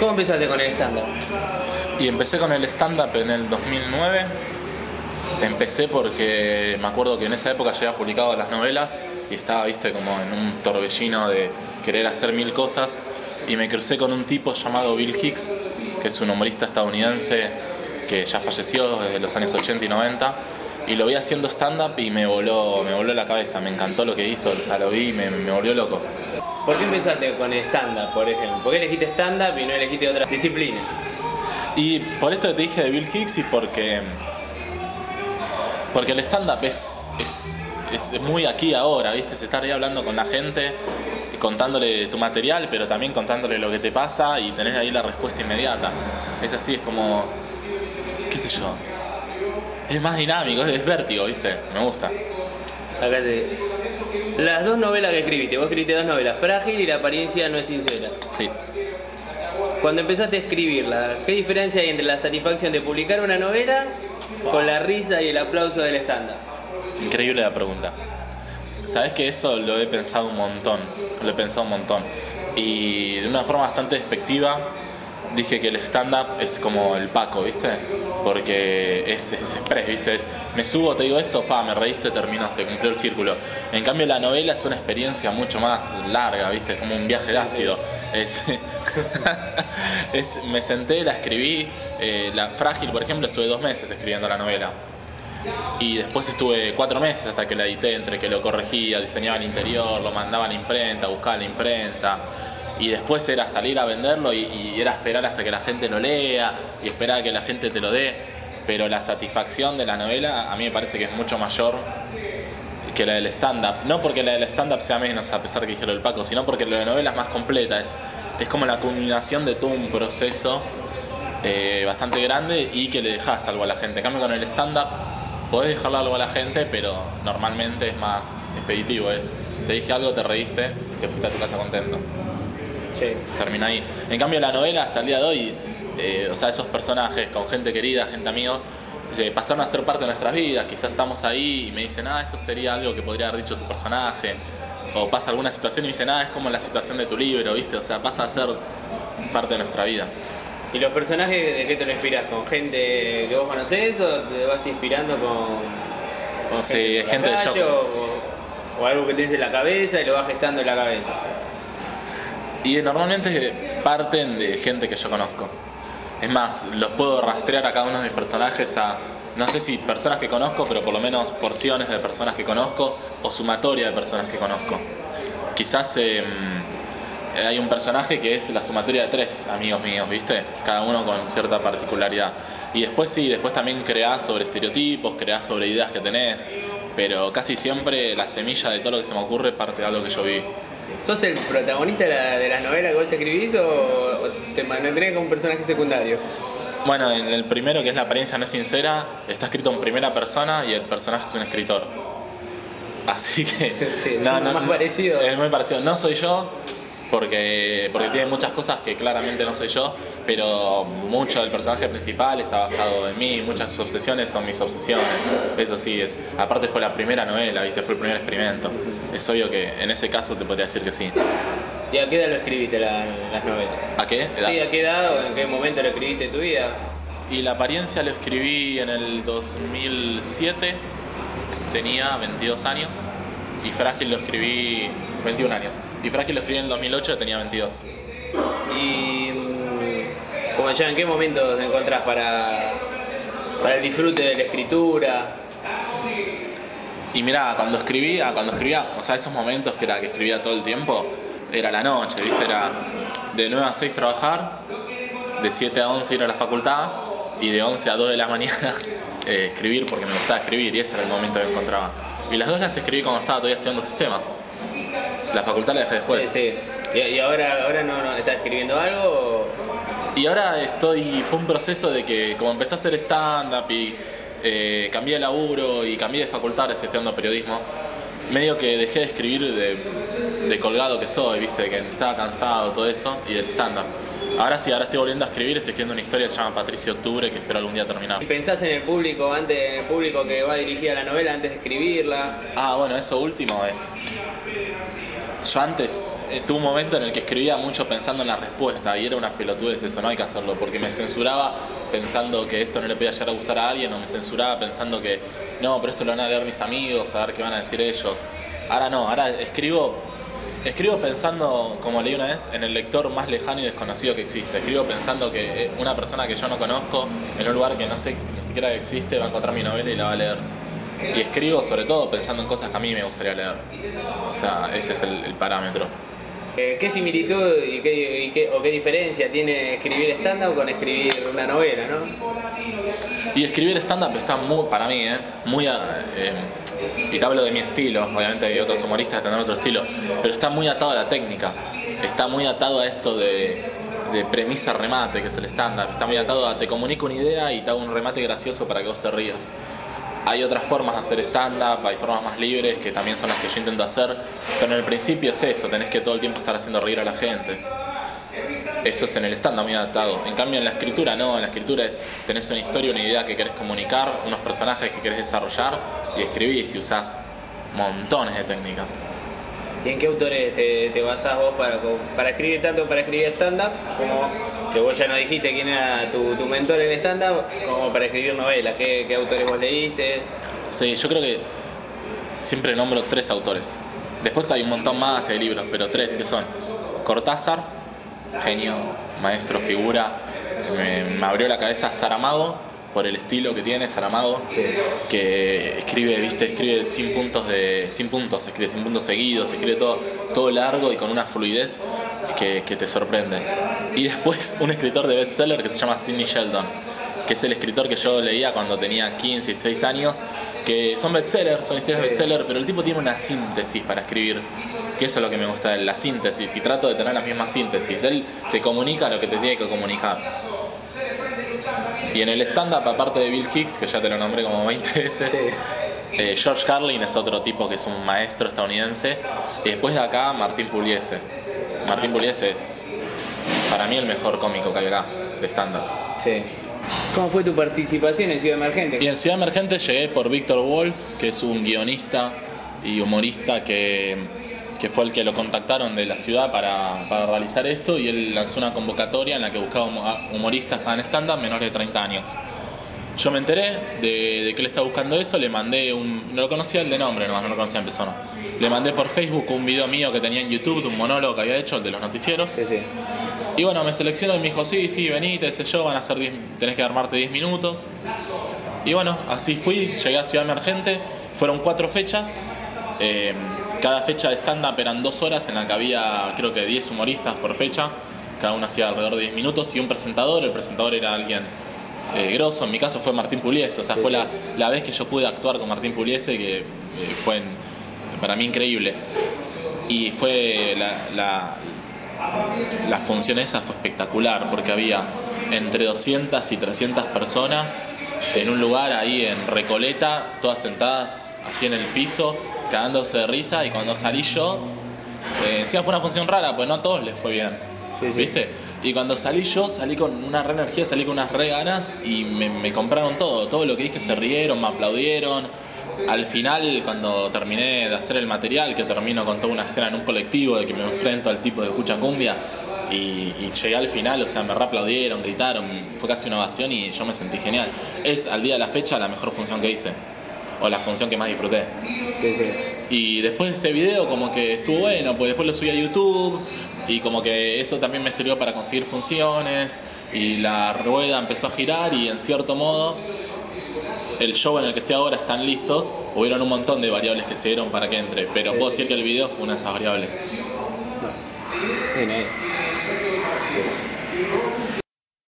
¿Cómo empezaste con el stand-up? Y empecé con el stand-up en el 2009. Empecé porque me acuerdo que en esa época ya había publicado las novelas y estaba, viste, como en un torbellino de querer hacer mil cosas. Y me crucé con un tipo llamado Bill Hicks, que es un humorista estadounidense que ya falleció desde los años 80 y 90. Y lo vi haciendo stand-up y me voló la cabeza, me encantó lo que hizo, o sea, lo vi y me volvió loco. ¿Por qué empezaste con stand-up, por ejemplo? ¿Por qué elegiste stand-up y no elegiste otra disciplina? Y por esto que te dije de Bill Hicks y porque el stand-up es muy aquí ahora, ¿viste? Es estar ahí hablando con la gente, contándole tu material, pero también contándole lo que te pasa y tener ahí la respuesta inmediata. Es así, es como, qué sé yo, es más dinámico, es vértigo, ¿viste? Me gusta. Acá te... Las dos novelas que escribiste, vos escribiste dos novelas, Frágil y La apariencia no es sincera. Sí. Cuando empezaste a escribirla, ¿qué diferencia hay entre la satisfacción de publicar una novela con la risa y el aplauso del stand-up? Increíble la pregunta. Sabes que eso lo he pensado un montón, y de una forma bastante despectiva dije que el stand-up es como el Paco, ¿viste? Porque es express, ¿viste? Me subo, te digo esto, me reíste, terminó, se cumplió el círculo. En cambio la novela es una experiencia mucho más larga, ¿viste? Es como un viaje de ácido. Me senté, la escribí, la Frágil, por ejemplo, estuve 2 meses escribiendo la novela. Y después estuve 4 meses hasta que la edité, entre que lo corregía, diseñaba el interior, lo mandaba a la imprenta, buscaba la imprenta. Y después era salir a venderlo y era esperar hasta que la gente lo lea y esperar a que la gente te lo dé. Pero la satisfacción de la novela a mí me parece que es mucho mayor que la del stand-up. No porque la del stand-up sea menos, a pesar que dije lo del Paco, sino porque la de la novela es más completa. Es como la culminación de todo un proceso bastante grande y que le dejas algo a la gente. En cambio con el stand-up podés dejarle algo a la gente, pero normalmente es más expeditivo. Te dije algo, te reíste, te fuiste a tu casa contento. Sí. Termina ahí. En cambio la novela hasta el día de hoy, o sea, esos personajes con gente querida, gente amigo, pasaron a ser parte de nuestras vidas. Quizás estamos ahí y me dicen, esto sería algo que podría haber dicho tu personaje. O pasa alguna situación y me dicen, es como la situación de tu libro, ¿viste? O sea, pasa a ser parte de nuestra vida. ¿Y los personajes de qué te lo inspiras? ¿Con gente que vos conocés o te vas inspirando con sí, gente de calle, o algo que te dice en la cabeza y lo vas gestando en la cabeza? Y normalmente parten de gente que yo conozco. Es más, los puedo rastrear a cada uno de mis personajes a, no sé si personas que conozco, pero por lo menos porciones de personas que conozco o sumatoria de personas que conozco. Quizás hay un personaje que es la sumatoria de 3 amigos míos, ¿viste? Cada uno con cierta particularidad. Y después después también creás sobre estereotipos, creás sobre ideas que tenés, pero casi siempre la semilla de todo lo que se me ocurre parte de algo que yo vi. ¿Sos el protagonista de las novelas que vos escribís o te mantendrías como un personaje secundario? Bueno, en el primero, que es La apariencia no es sincera, está escrito en primera persona y el personaje es un escritor. Así que... Sí, es más parecido. Es muy parecido. No soy yo, porque tiene muchas cosas que claramente no soy yo, pero mucho del personaje principal está basado en mí, muchas de sus obsesiones son mis obsesiones. Eso sí, aparte fue la primera novela, ¿viste? Fue el primer experimento. Es obvio que en ese caso te podría decir que sí. ¿Y a qué edad lo escribiste las novelas? ¿A qué edad? Sí, ¿a qué edad o en qué momento lo escribiste en tu vida? Y La apariencia lo escribí en el 2007, tenía 22 años, y Frágil lo escribí 21 años. Y Frágil lo escribí en el 2008, tenía 22. Y como ya, ¿en qué momento te encontrás para el disfrute de la escritura? Y mirá, cuando escribía, o sea, esos momentos que escribía todo el tiempo, era la noche, ¿viste? Era de 9 a 6 trabajar, de 7 a 11 ir a la facultad y de 11 a 2 de la mañana escribir, porque me gustaba escribir y ese era el momento que encontraba. Y las dos las escribí cuando estaba todavía estudiando sistemas. La facultad la dejé después. Sí. ¿Y ahora no estás escribiendo algo? Y ahora fue un proceso de que como empecé a hacer stand-up y cambié de laburo y cambié de facultad, estoy estudiando periodismo, medio que dejé de escribir de colgado que soy, ¿viste? Que estaba cansado, todo eso, y del stand-up. Ahora sí, ahora estoy volviendo a escribir, estoy escribiendo una historia que se llama Patricio Octubre, que espero algún día terminar. ¿Y pensás en el público que va dirigida la novela antes de escribirla? Bueno, eso último es... Yo antes tuve un momento en el que escribía mucho pensando en la respuesta y era una pelotudez eso, no hay que hacerlo, porque me censuraba pensando que esto no le podía llegar a gustar a alguien, o me censuraba pensando que no, pero esto lo van a leer mis amigos, a ver qué van a decir ellos. Ahora no, ahora escribo pensando, como leí una vez, en el lector más lejano y desconocido que existe. Escribo pensando que una persona que yo no conozco, en un lugar que no sé ni siquiera que existe, va a encontrar mi novela y la va a leer. Y escribo sobre todo pensando en cosas que a mí me gustaría leer. O sea, ese es el parámetro. ¿Qué similitud y qué diferencia tiene escribir stand-up con escribir una novela, no? Y escribir stand-up está muy, para mí, muy... y te hablo de mi estilo, obviamente hay otros humoristas que tendrán otro estilo, pero está muy atado a la técnica. Está muy atado a esto de premisa remate, que es el stand-up. Está muy atado a te comunico una idea y te hago un remate gracioso para que vos te rías. Hay otras formas de hacer stand-up, hay formas más libres que también son las que yo intento hacer, pero en el principio es eso, tenés que todo el tiempo estar haciendo reír a la gente. Eso es en el stand-up muy adaptado. En cambio en la escritura no, en la escritura tenés una historia, una idea que querés comunicar, unos personajes que querés desarrollar y escribís y usás montones de técnicas. ¿Y en qué autores te basás vos para escribir, tanto para escribir stand-up, como que vos ya no dijiste quién era tu mentor en stand-up, como para escribir novelas? ¿Qué autores vos leíste? Sí, yo creo que siempre nombro 3 autores. Después hay un montón más, hay libros, pero 3 que son Cortázar, genio, maestro, figura. Me abrió la cabeza Saramago, por el estilo que tiene Saramago, sí, que escribe sin puntos, escribe sin puntos seguidos, escribe todo largo y con una fluidez que te sorprende. Y después un escritor de bestseller que se llama Sidney Sheldon, que es el escritor que yo leía cuando tenía 15 y 6 años, que son bestsellers, son historias, sí, bestseller, pero el tipo tiene una síntesis para escribir, que eso es lo que me gusta de él, la síntesis, y trato de tener la misma síntesis. Él te comunica lo que te tiene que comunicar. Y en el stand-up, aparte de Bill Hicks, que ya te lo nombré como 20 veces, sí, George Carlin es otro tipo que es un maestro estadounidense. Y después de acá, Martín Pugliese. Martín Pugliese es, para mí, el mejor cómico que hay acá, de stand-up. Sí. ¿Cómo fue tu participación en Ciudad Emergente? Y en Ciudad Emergente llegué por Víctor Wolf, que es un guionista y humorista que fue el que lo contactaron de la ciudad para realizar esto, y él lanzó una convocatoria en la que buscaba humoristas que hagan stand-up menores de 30 años. Yo me enteré de que él estaba buscando eso, le mandé no lo conocía el de nombre, no lo conocía en persona. Le mandé por Facebook un video mío que tenía en YouTube de un monólogo que había hecho, el de los noticieros. Sí, sí. Y bueno, me seleccionó y me dijo, sí, vení, te sé yo, tenés que armarte 10 minutos. Y bueno, así fui, llegué a Ciudad Emergente, fueron 4 fechas. Cada fecha de stand-up eran 2 horas en la que había creo que 10 humoristas por fecha, cada uno hacía alrededor de 10 minutos y un presentador. El presentador era alguien grosso, en mi caso fue Martín Pugliese, o sea, sí, fue la vez que yo pude actuar con Martín Pugliese, que fue para mí increíble. Y fue la función esa fue espectacular, porque había entre 200 y 300 personas en un lugar ahí en Recoleta, todas sentadas así en el piso, cagándose de risa. Y cuando salí yo, encima fue una función rara, pues no a todos les fue bien, sí, ¿viste? Y cuando salí yo, salí con una re energía, salí con unas re ganas y me compraron todo lo que dije, se rieron, me aplaudieron. Al final, cuando terminé de hacer el material, que termino con toda una escena en un colectivo de que me enfrento al tipo de escucha cumbia, y llegué al final, o sea, me reaplaudieron, gritaron, fue casi una ovación y yo me sentí genial. Es, al día de la fecha, la mejor función que hice, o la función que más disfruté. Sí, sí. Y después de ese video como que estuvo bueno, pues después lo subí a YouTube y como que eso también me sirvió para conseguir funciones y la rueda empezó a girar, y en cierto modo el show en el que estoy ahora están listos. Hubieron un montón de variables que se dieron para que entre, pero sí, puedo decir que el video fue una de esas variables. Bien,